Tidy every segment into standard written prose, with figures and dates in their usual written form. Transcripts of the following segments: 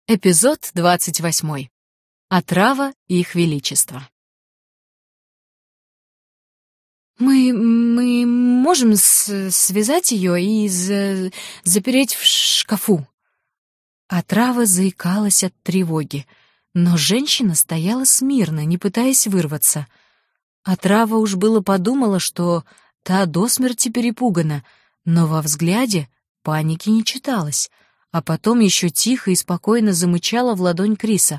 Эпизод 28. Отрава их величества. Мы можем связать ее и запереть в шкафу. Отрава заикалась от тревоги, но женщина стояла смирно, не пытаясь вырваться. Отрава уж было подумала, что та до смерти перепугана, но во взгляде паники не читалось. А потом еще тихо и спокойно замычала в ладонь Криса.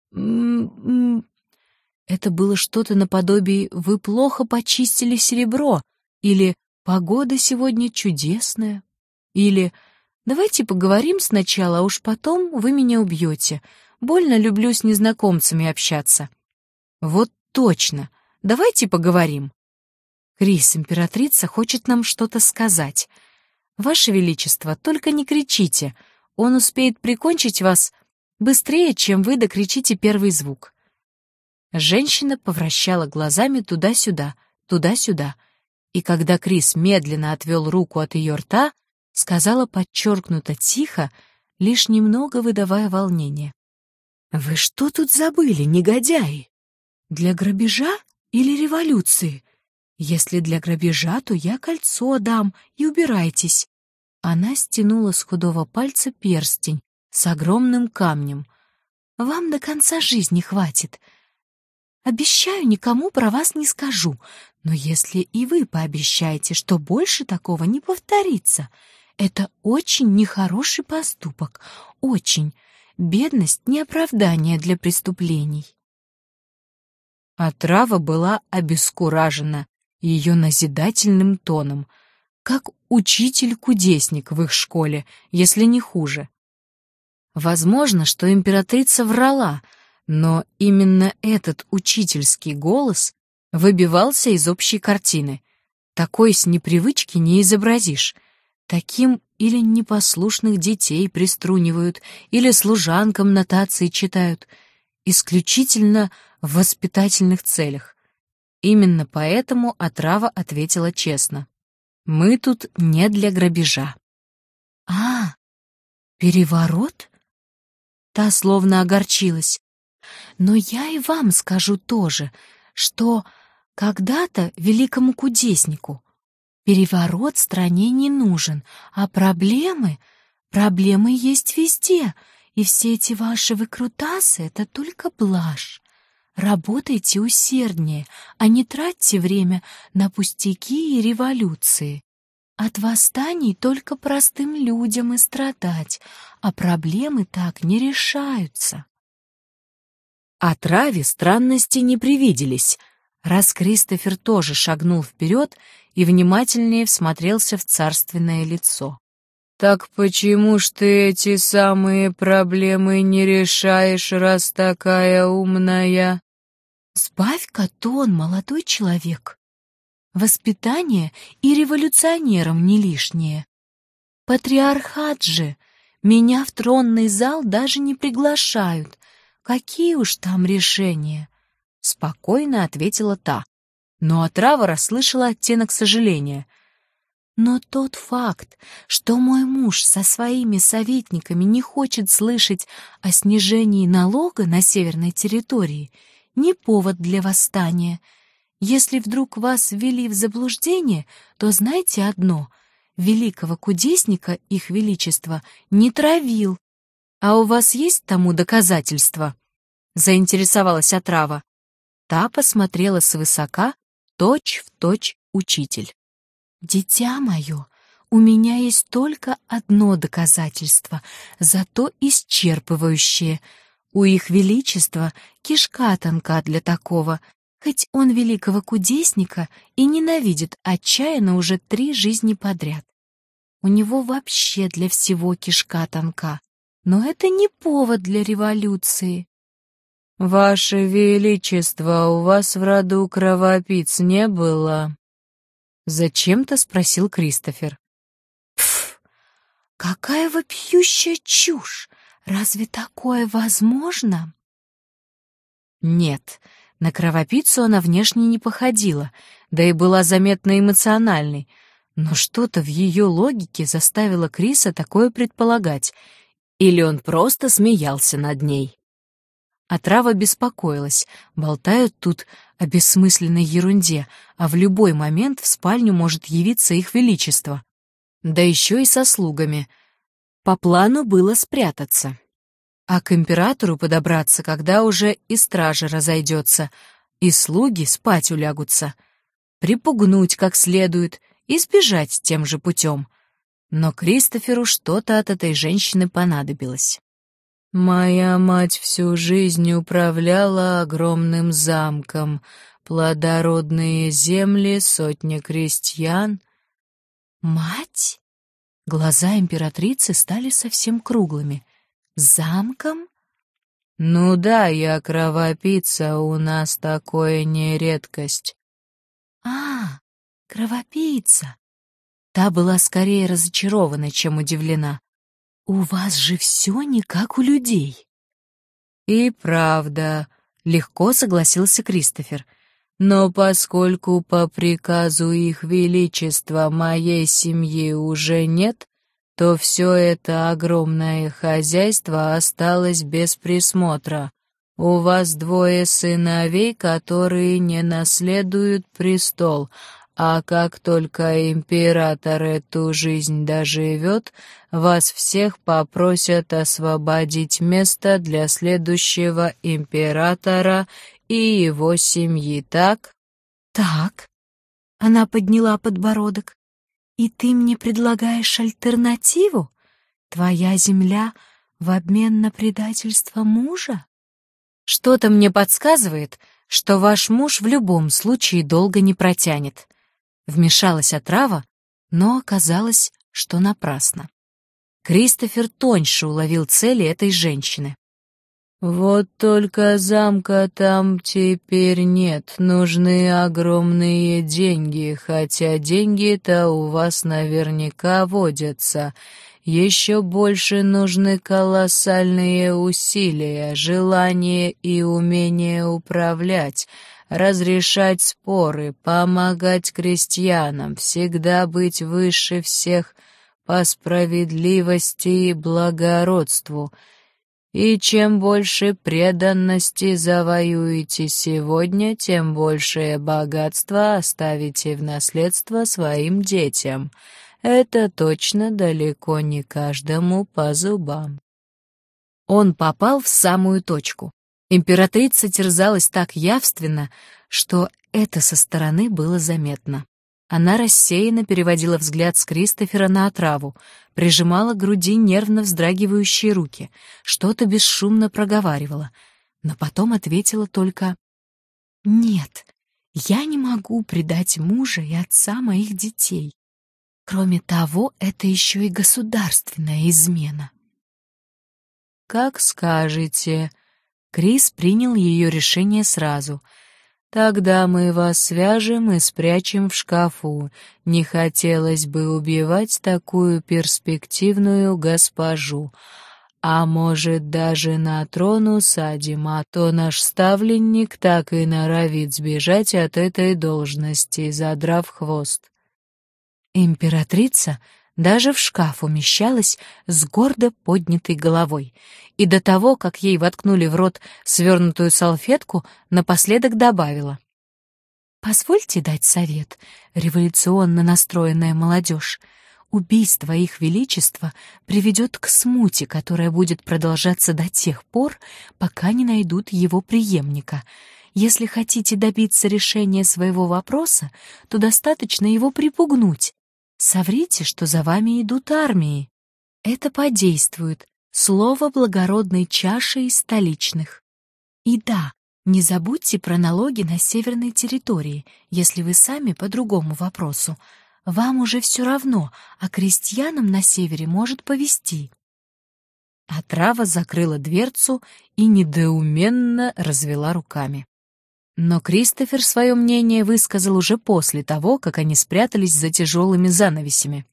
Это было что-то наподобие «Вы плохо почистили серебро» или «Погода сегодня чудесная» или «Давайте поговорим сначала, а уж потом вы меня убьете. Больно люблю с незнакомцами общаться». Вот точно. Давайте поговорим. Крис, императрица хочет нам что-то сказать. Ваше Величество, только не кричите. Он успеет прикончить вас быстрее, чем вы докричите первый звук. Женщина повращала глазами туда-сюда, туда-сюда, и когда Крис медленно отвел руку от ее рта, сказала подчеркнуто тихо, лишь немного выдавая волнение. «Вы что тут забыли, негодяи? Для грабежа или революции? Если для грабежа, то я кольцо дам, и убирайтесь». Она стянула с худого пальца перстень с огромным камнем. «Вам до конца жизни хватит. Обещаю, никому про вас не скажу, но если и вы пообещаете, что больше такого не повторится, это очень нехороший поступок, очень. Бедность не оправдание для преступлений». Отрава была обескуражена ее назидательным тоном, как учитель-кудесник в их школе, если не хуже. Возможно, что императрица врала, но именно этот учительский голос выбивался из общей картины. Такой с непривычки не изобразишь. Таким или непослушных детей приструнивают, или служанкам нотации читают, исключительно в воспитательных целях. Именно поэтому отрава ответила честно. «Мы тут не для грабежа». «А, переворот?» Та словно огорчилась. «Но я и вам скажу тоже, что когда-то великому кудеснику переворот стране не нужен, а проблемы есть везде, и все эти ваши выкрутасы — это только блажь. Работайте усерднее, а не тратьте время на пустяки и революции. От восстаний только простым людям и страдать, а проблемы так не решаются». Отраве странности не привиделись, раз Кристофер тоже шагнул вперед и внимательнее всмотрелся в царственное лицо. «Так почему ж ты эти самые проблемы не решаешь, раз такая умная?» «Сбавь-ка тон, молодой человек. Воспитание и революционерам не лишнее. Патриархат же, меня в тронный зал даже не приглашают. Какие уж там решения?» Спокойно ответила та, но отрава расслышала оттенок сожаления. «Но тот факт, что мой муж со своими советниками не хочет слышать о снижении налога на северной территории, не повод для восстания. Если вдруг вас ввели в заблуждение, то знайте одно — великого кудесника их величество не травил. А у вас есть тому доказательства?» Заинтересовалась отрава. Та посмотрела свысока, точь-в-точь учитель. «Дитя мое, у меня есть только одно доказательство, зато исчерпывающее. У их величества кишка тонка для такого, хоть он великого кудесника и ненавидит отчаянно уже 3 жизни подряд. У него вообще для всего кишка тонка, но это не повод для революции». «Ваше Величество, у вас в роду кровопийц не было?» Зачем-то спросил Кристофер. «Пф, какая вопиющая чушь! Разве такое возможно?» Нет, на кровопийцу она внешне не походила, да и была заметно эмоциональной, но что-то в ее логике заставило Криса такое предполагать, Или он просто смеялся над ней? Отрава беспокоилась. Болтают тут о бессмысленной ерунде, а в любой момент в спальню может явиться их величество. Да еще и со слугами. По плану было спрятаться. А к императору подобраться, когда уже и стража разойдется, и слуги спать улягутся. Припугнуть как следует и сбежать тем же путем. Но Кристоферу что-то от этой женщины понадобилось. «Моя мать всю жизнь управляла огромным замком, плодородные земли, сотни крестьян». «Мать?» Глаза императрицы стали совсем круглыми. «Замком?» «Ну да, я кровопийца, у нас такое не редкость». «А, кровопийца!» Та была скорее разочарована, чем удивлена. «У вас же все не как у людей». «И правда», — легко согласился Кристофер. «Но поскольку по приказу их величества моей семьи уже нет, то все это огромное хозяйство осталось без присмотра. У вас двое сыновей, которые не наследуют престол, а как только император эту жизнь доживет, вас всех попросят освободить место для следующего императора и его семьи, так?» «Так», — она подняла подбородок. «И ты мне предлагаешь альтернативу? Твоя земля в обмен на предательство мужа?» «Что-то мне подсказывает, что ваш муж в любом случае долго не протянет». Вмешалась отрава, но оказалось, что напрасно. Кристофер тоньше уловил цели этой женщины. «Вот только замка там теперь нет, нужны огромные деньги, хотя деньги-то у вас наверняка водятся. Еще больше нужны колоссальные усилия, желание и умение управлять, разрешать споры, помогать крестьянам, всегда быть выше всех по справедливости и благородству. И чем больше преданности завоюете сегодня, тем большее богатство оставите в наследство своим детям. Это точно далеко не каждому по зубам». Он попал в самую точку. Императрица терзалась так явственно, что это со стороны было заметно. Она рассеянно переводила взгляд с Кристофера на отраву, прижимала к груди нервно вздрагивающие руки, что-то бесшумно проговаривала, но потом ответила только: «Нет, я не могу предать мужа и отца моих детей. Кроме того, это еще и государственная измена». «Как скажете». Крис принял ее решение сразу. «Тогда мы вас свяжем и спрячем в шкафу. Не хотелось бы убивать такую перспективную госпожу. А может, даже на трон усадим, а то наш ставленник так и норовит сбежать от этой должности, задрав хвост». Императрица даже в шкаф умещалась с гордо поднятой головой, и до того, как ей воткнули в рот свернутую салфетку, напоследок добавила: «Позвольте дать совет, революционно настроенная молодежь. Убийство их величества приведет к смуте, которая будет продолжаться до тех пор, пока не найдут его преемника. Если хотите добиться решения своего вопроса, то достаточно его припугнуть. Соврите, что за вами идут армии. Это подействует. Слово благородной чаши из столичных. И да, не забудьте про налоги на северной территории, если вы сами по другому вопросу. Вам уже все равно, а крестьянам на севере может повезти». Отрава закрыла дверцу и недоуменно развела руками. Но Кристофер свое мнение высказал уже после того, как они спрятались за тяжелыми занавесями.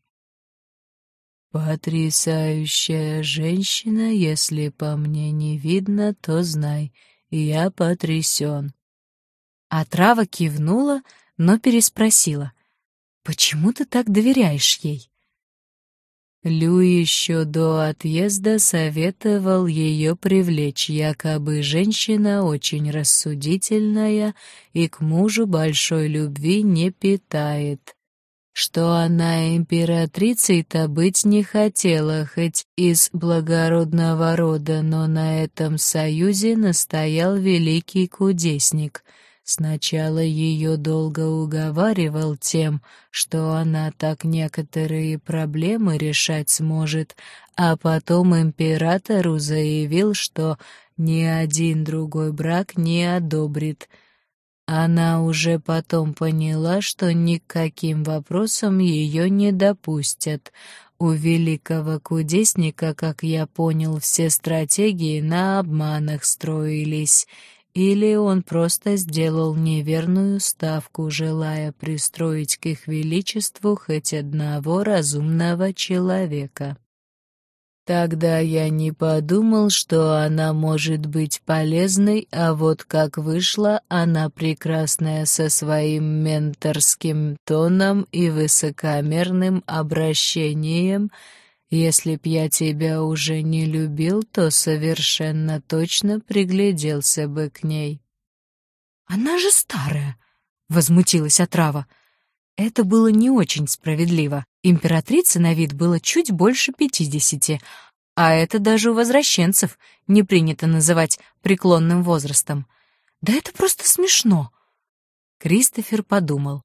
«Потрясающая женщина, если по мне не видно, то знай, я потрясен». Отрава кивнула, но переспросила: «Почему ты так доверяешь ей?» Лю еще до отъезда советовал ее привлечь, якобы женщина очень рассудительная и к мужу большой любви не питает. Что она императрицей-то быть не хотела, хоть из благородного рода, но на этом союзе настоял великий кудесник. Сначала ее долго уговаривал тем, что она так некоторые проблемы решать сможет, а потом императору заявил, что ни один другой брак не одобрит. Она уже потом поняла, что никаким вопросом ее не допустят. У великого кудесника, как я понял, все стратегии на обманах строились. Или он просто сделал неверную ставку, желая пристроить к их величеству хоть одного разумного человека. Тогда я не подумал, что она может быть полезной, а вот как вышла, она прекрасная со своим менторским тоном и высокомерным обращением. Если б я тебя уже не любил, то совершенно точно пригляделся бы к ней. «Она же старая!» — возмутилась отрава. Это было не очень справедливо. Императрице на вид было чуть больше 50, а это даже у возвращенцев не принято называть преклонным возрастом. Да это просто смешно. Кристофер подумал.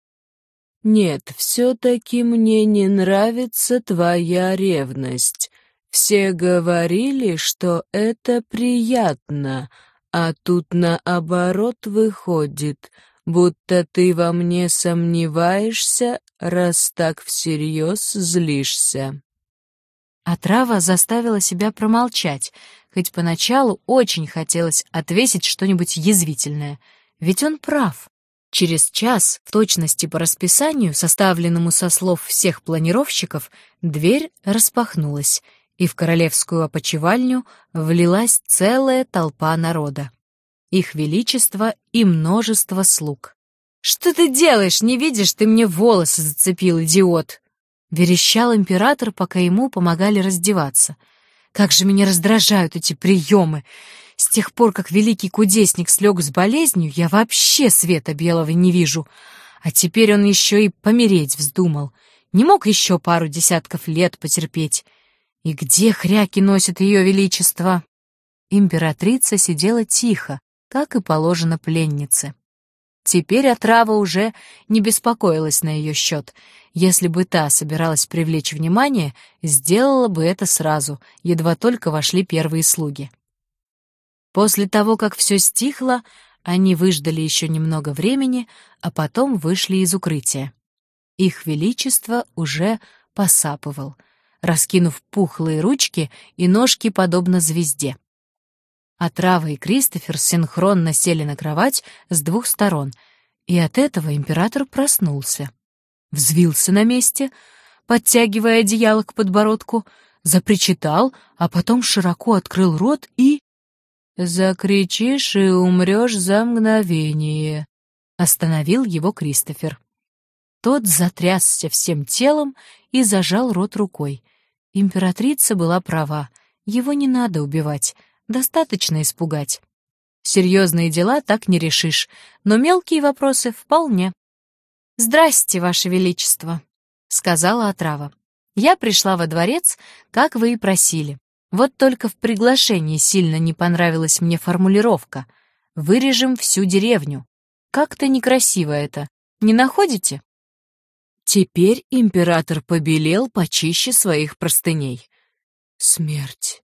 «Нет, все-таки мне не нравится твоя ревность. Все говорили, что это приятно, а тут наоборот выходит, будто ты во мне сомневаешься, раз так всерьез злишься». Отрава заставила себя промолчать, хоть поначалу очень хотелось отвесить что-нибудь язвительное, ведь он прав. Через час, в точности по расписанию, составленному со слов всех планировщиков, дверь распахнулась, и в королевскую опочивальню влилась целая толпа народа. Их величество и множество слуг. «Что ты делаешь? Не видишь, ты мне волосы зацепил, идиот!» — верещал император, пока ему помогали раздеваться. «Как же меня раздражают эти приемы! С тех пор, как великий кудесник слег с болезнью, я вообще света белого не вижу. А теперь он еще и помереть вздумал. Не мог еще пару десятков лет потерпеть. И где хряки носит ее величество?» Императрица сидела тихо, как и положено пленнице. Теперь отрава уже не беспокоилась на ее счет. Если бы та собиралась привлечь внимание, сделала бы это сразу, едва только вошли первые слуги. После того, как все стихло, они выждали еще немного времени, а потом вышли из укрытия. Их величество уже посапывал, раскинув пухлые ручки и ножки подобно звезде. Отрава и Кристофер синхронно сели на кровать с двух сторон, и от этого император проснулся. Взвился на месте, подтягивая одеяло к подбородку, запричитал, а потом широко открыл рот и... «Закричишь и умрешь за мгновение», — остановил его Кристофер. Тот затрясся всем телом и зажал рот рукой. Императрица была права, его не надо убивать, достаточно испугать. Серьезные дела так не решишь, но мелкие вопросы вполне. «Здрасте, Ваше Величество», — сказала отрава. «Я пришла во дворец, как вы и просили. Вот только в приглашении сильно не понравилась мне формулировка. Вырежем всю деревню. Как-то некрасиво это. Не находите?» Теперь император побелел почище своих простыней. «Смерть,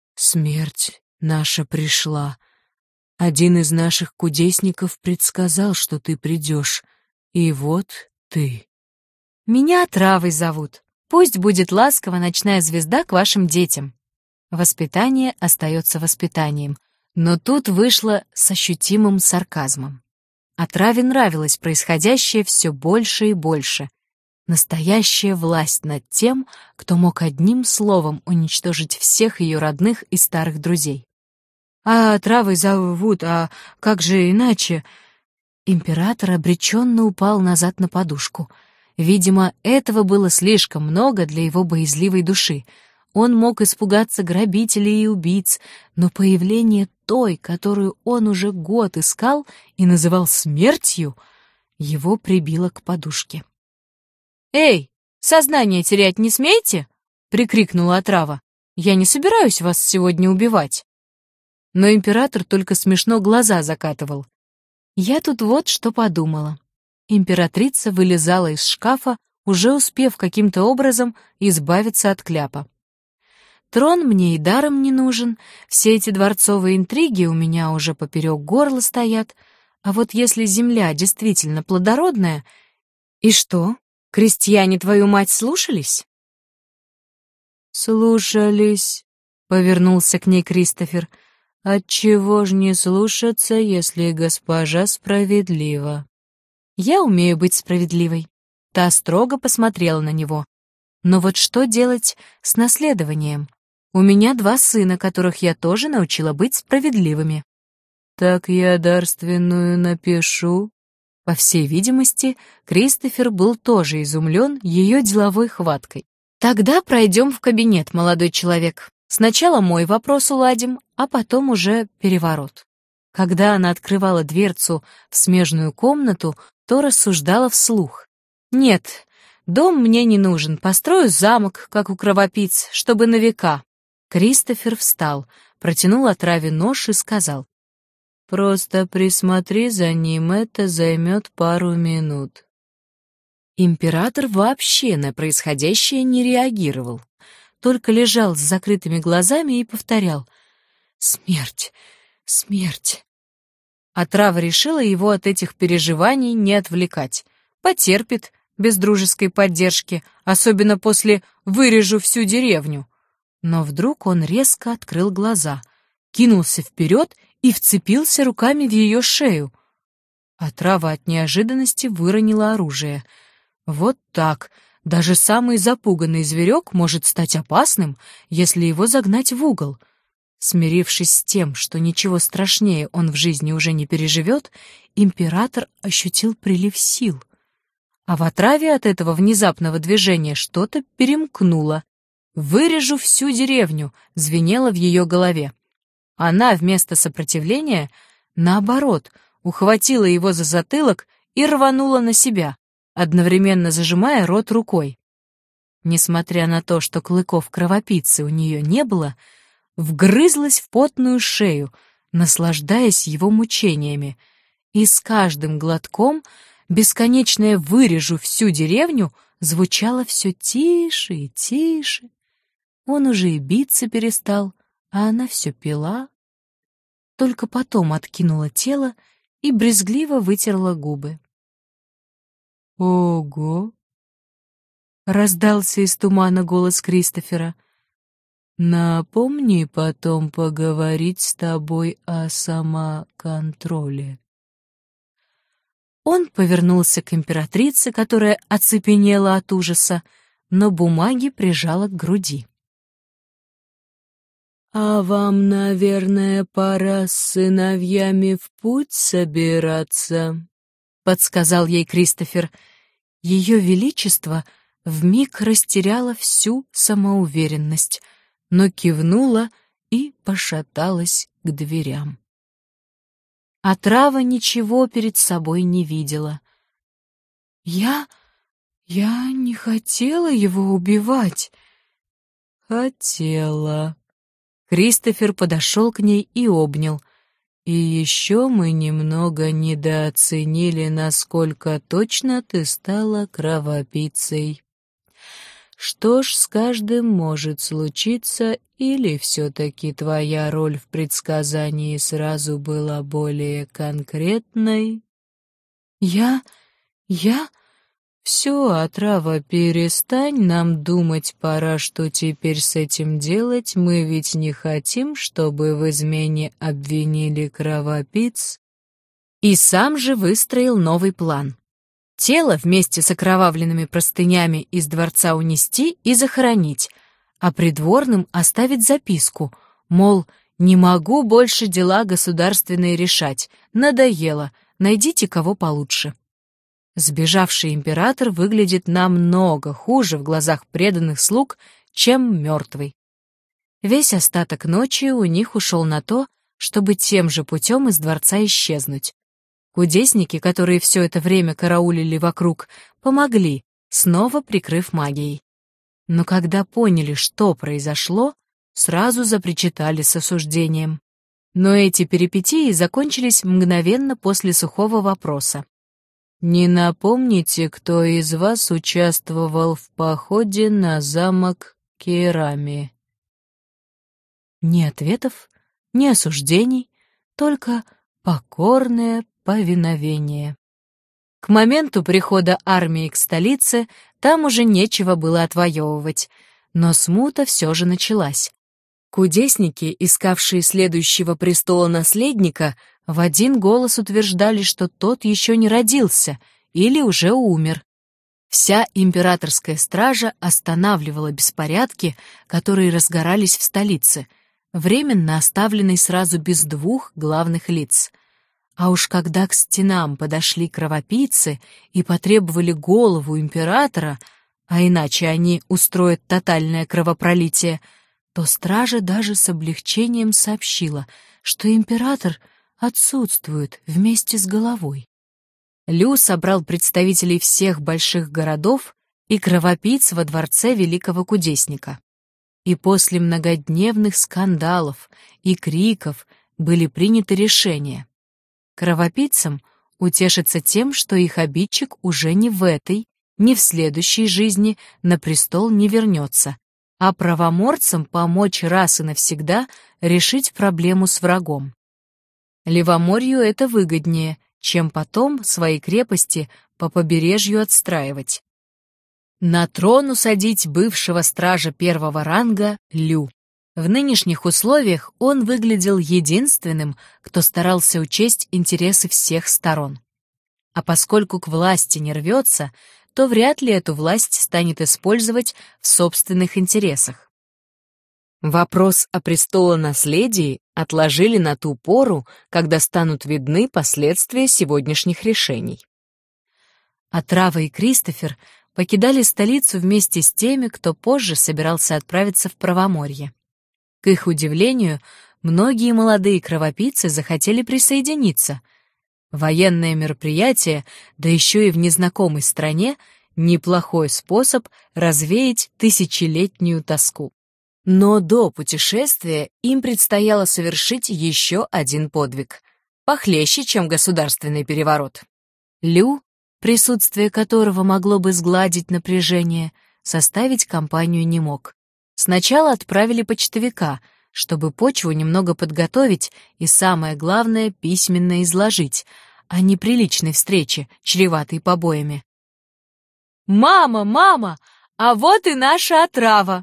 смерть наша пришла. Один из наших кудесников предсказал, что ты придешь. И вот ты». «Меня Отравой зовут. Пусть будет ласково ночная звезда к вашим детям». Воспитание остается воспитанием, но тут вышло с ощутимым сарказмом. Отраве нравилось происходящее все больше и больше. Настоящая власть над тем, кто мог одним словом уничтожить всех ее родных и старых друзей. «А Отравой зовут, а как же иначе?» Император обреченно упал назад на подушку. Видимо, этого было слишком много для его боязливой души. Он мог испугаться грабителей и убийц, но появление той, которую он уже год искал и называл смертью, его прибило к подушке. «Эй, сознание терять не смейте!» — прикрикнула отрава. «Я не собираюсь вас сегодня убивать». Но император только смешно глаза закатывал. Я тут вот что подумала. Императрица вылезала из шкафа, уже успев каким-то образом избавиться от кляпа. Трон мне и даром не нужен, все эти дворцовые интриги у меня уже поперек горла стоят, а вот если земля действительно плодородная... И что, крестьяне твою мать слушались? «Слушались», — повернулся к ней Кристофер. «Отчего ж не слушаться, если госпожа справедлива?» «Я умею быть справедливой». Та строго посмотрела на него. «Но вот что делать с наследованием? У меня 2 сына, которых я тоже научила быть справедливыми». «Так я дарственную напишу». По всей видимости, Кристофер был тоже изумлен ее деловой хваткой. «Тогда пройдем в кабинет, молодой человек. Сначала мой вопрос уладим, а потом уже переворот». Когда она открывала дверцу в смежную комнату, то рассуждала вслух. «Нет, дом мне не нужен, построю замок, как у кровопийц, чтобы на века». Кристофер встал, протянул отраве нож и сказал: «Просто присмотри за ним, это займет пару минут». Император вообще на происходящее не реагировал, только лежал с закрытыми глазами и повторял: «Смерть, смерть». Отрава решила его от этих переживаний не отвлекать. Потерпит, без дружеской поддержки, особенно после «вырежу всю деревню». Но вдруг он резко открыл глаза, кинулся вперед и вцепился руками в ее шею. Отрава от неожиданности выронила оружие. Вот так. Даже самый запуганный зверек может стать опасным, если его загнать в угол. Смирившись с тем, что ничего страшнее он в жизни уже не переживет, император ощутил прилив сил. А в отраве от этого внезапного движения что-то перемкнуло. «Вырежу всю деревню», — звенело в ее голове. Она вместо сопротивления, наоборот, ухватила его за затылок и рванула на себя, одновременно зажимая рот рукой. Несмотря на то, что клыков кровопийцы у нее не было, вгрызлась в потную шею, наслаждаясь его мучениями, и с каждым глотком бесконечное «вырежу всю деревню» звучало все тише и тише. Он уже и биться перестал, а она все пила. Только потом откинула тело и брезгливо вытерла губы. «Ого!» — раздался из тумана голос Кристофера. «Напомни потом поговорить с тобой о самоконтроле». Он повернулся к императрице, которая оцепенела от ужаса, но бумаги прижала к груди. «А вам, наверное, пора с сыновьями в путь собираться», — подсказал ей Кристофер. Ее величество вмиг растеряло всю самоуверенность, но кивнула и пошаталась к дверям. Отрава ничего перед собой не видела. Я не хотела его убивать». «Хотела». Кристофер подошел к ней и обнял. «И еще мы немного недооценили, насколько точно ты стала кровопийцей. Что ж, с каждым может случиться, или все-таки твоя роль в предсказании сразу была более конкретной?» Я... «Все, отрава, перестань, нам думать пора, что теперь с этим делать, мы ведь не хотим, чтобы в измене обвинили кровопийц». И сам же выстроил новый план. Тело вместе с окровавленными простынями из дворца унести и захоронить, а придворным оставить записку, мол, не могу больше дела государственные решать, надоело, найдите кого получше. Сбежавший император выглядит намного хуже в глазах преданных слуг, чем мертвый. Весь остаток ночи у них ушел на то, чтобы тем же путем из дворца исчезнуть. Кудесники, которые все это время караулили вокруг, помогли, снова прикрыв магией. Но когда поняли, что произошло, сразу запричитали с осуждением. Но эти перипетии закончились мгновенно после сухого вопроса. «Не напомните, кто из вас участвовал в походе на замок Кейрами?» Ни ответов, ни осуждений, только покорное повиновение. К моменту прихода армии к столице там уже нечего было отвоевывать, но смута все же началась. Кудесники, искавшие следующего престола наследника, в один голос утверждали, что тот еще не родился или уже умер. Вся императорская стража останавливала беспорядки, которые разгорались в столице, временно оставленной сразу без двух главных лиц. А уж когда к стенам подошли кровопийцы и потребовали голову императора, а иначе они устроят тотальное кровопролитие, то стража даже с облегчением сообщила, что император отсутствует вместе с головой. Лю собрал представителей всех больших городов и кровопийц во дворце великого кудесника. И после многодневных скандалов и криков были приняты решения. Кровопийцам утешиться тем, что их обидчик уже ни в этой, ни в следующей жизни на престол не вернется, а правоморцам помочь раз и навсегда решить проблему с врагом. Левоморью это выгоднее, чем потом свои крепости по побережью отстраивать. На трон усадить бывшего стража первого ранга Лю. В нынешних условиях он выглядел единственным, кто старался учесть интересы всех сторон. А поскольку к власти не рвется, то вряд ли эту власть станет использовать в собственных интересах. Вопрос о престолонаследии отложили на ту пору, когда станут видны последствия сегодняшних решений. Отрава и Кристофер покидали столицу вместе с теми, кто позже собирался отправиться в Правоморье. К их удивлению, многие молодые кровопийцы захотели присоединиться. Военное мероприятие, да еще и в незнакомой стране, неплохой способ развеять тысячелетнюю тоску. Но до путешествия им предстояло совершить еще один подвиг, похлеще, чем государственный переворот. Лю, присутствие которого могло бы сгладить напряжение, составить компанию не мог. Сначала отправили почтовика, чтобы почву немного подготовить и, самое главное, письменно изложить, а не при личной встрече, чреватой побоями. «Мама, мама, а вот и наша отрава!»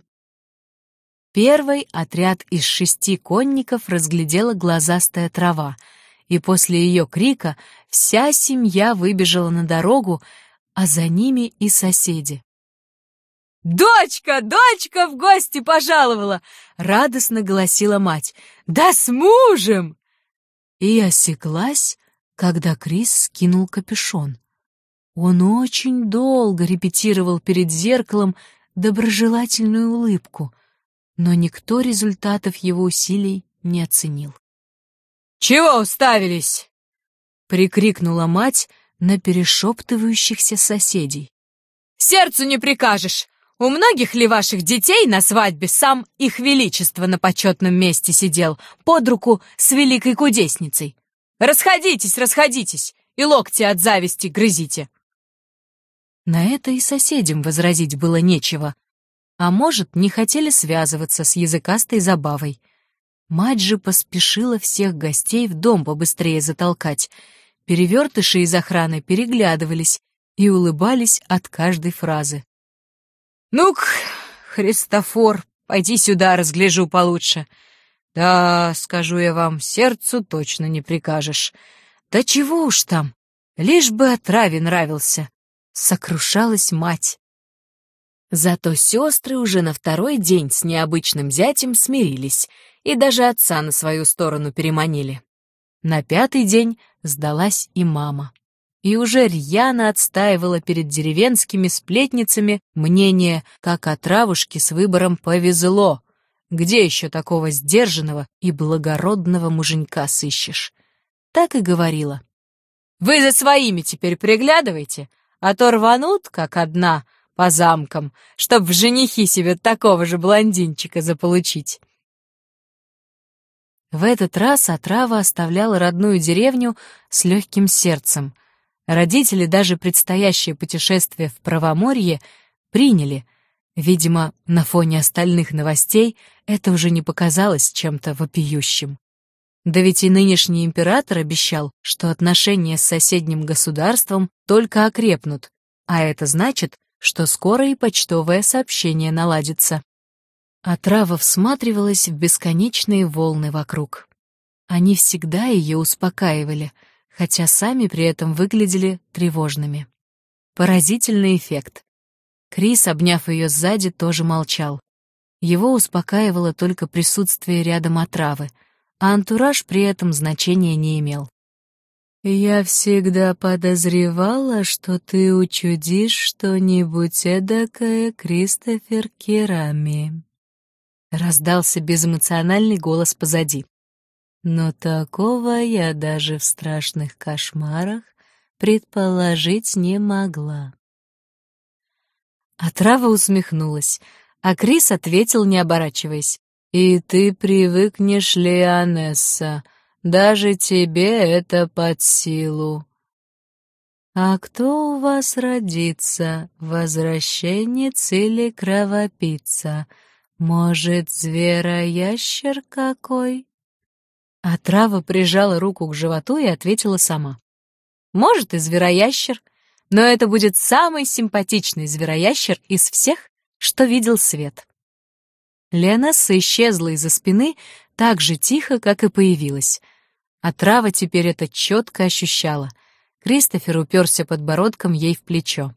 Первый отряд из 6 конников разглядела глазастая трава, и после ее крика вся семья выбежала на дорогу, а за ними и соседи. «Дочка, дочка в гости пожаловала!» — радостно голосила мать. «Да с мужем!» И осеклась, когда Крис скинул капюшон. Он очень долго репетировал перед зеркалом доброжелательную улыбку, но никто результатов его усилий не оценил. «Чего уставились?» — прикрикнула мать на перешептывающихся соседей. «Сердцу не прикажешь! У многих ли ваших детей на свадьбе сам их величество на почетном месте сидел под руку с великой кудесницей? Расходитесь, расходитесь, и локти от зависти грызите!» На это и соседям возразить было нечего. А может, не хотели связываться с языкастой забавой. Мать же поспешила всех гостей в дом побыстрее затолкать. Перевертыши из охраны переглядывались и улыбались от каждой фразы. «Ну-ка, Христофор, пойди сюда, разгляжу получше. Да, скажу я вам, сердцу точно не прикажешь. Да чего уж там, лишь бы отраве нравился», — сокрушалась мать. Зато сестры уже на второй день с необычным зятем смирились и даже отца на свою сторону переманили. На 5-й день сдалась и мама. и уже рьяно отстаивала перед деревенскими сплетницами мнение, как отравушке с выбором повезло. Где еще такого сдержанного и благородного муженька сыщешь? Так и говорила. Вы за своими теперь приглядывайте, а то рванут, как одна, по замкам, чтоб в женихи себе такого же блондинчика заполучить. В этот раз отрава оставляла родную деревню с легким сердцем. Родители даже предстоящее путешествие в Правоморье приняли. Видимо, на фоне остальных новостей это уже не показалось чем-то вопиющим. Да ведь и нынешний император обещал, что отношения с соседним государством только окрепнут, а это значит, что скоро и почтовое сообщение наладится. Отрава всматривалась в бесконечные волны вокруг. Они всегда ее успокаивали, хотя сами при этом выглядели тревожными. Поразительный эффект. Крис, обняв ее сзади, тоже молчал. Его успокаивало только присутствие рядом отравы, а антураж при этом значения не имел. «Я всегда подозревала, что ты учудишь что-нибудь эдакое, Кристофер Керами», — раздался безэмоциональный голос позади. «Но такого я даже в страшных кошмарах предположить не могла». Отрава усмехнулась, а Крис ответил, не оборачиваясь. «И ты привыкнешь, Леонесса. Даже тебе это под силу». «А кто у вас родится, возвращенец или кровопийца? Может, звероящер какой?» Отрава прижала руку к животу и ответила сама. «Может, и звероящер, но это будет самый симпатичный звероящер из всех, что видел свет». Леонесса исчезла из-за спины так же тихо, как и появилась. Отрава теперь это четко ощущала. Кристофер уперся подбородком ей в плечо.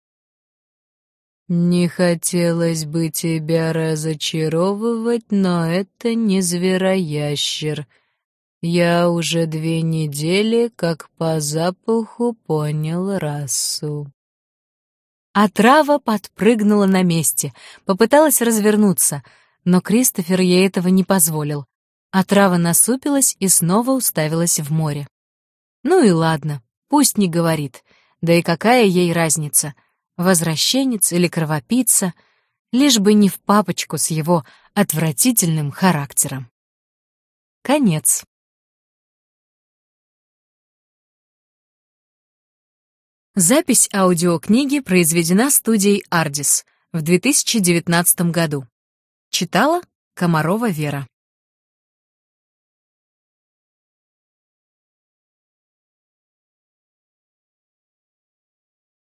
«Не хотелось бы тебя разочаровывать, но это не звероящер. Я уже 2 недели, как по запаху, понял расу». Отрава подпрыгнула на месте, попыталась развернуться, но Кристофер ей этого не позволил. Отрава насупилась и снова уставилась в море. Ну и ладно, пусть не говорит. Да и какая ей разница, возвращенец или кровопийца, лишь бы не в папочку с его отвратительным характером. Конец. Запись аудиокниги произведена студией «Ардис» в 2019 году. Читала Комарова Вера.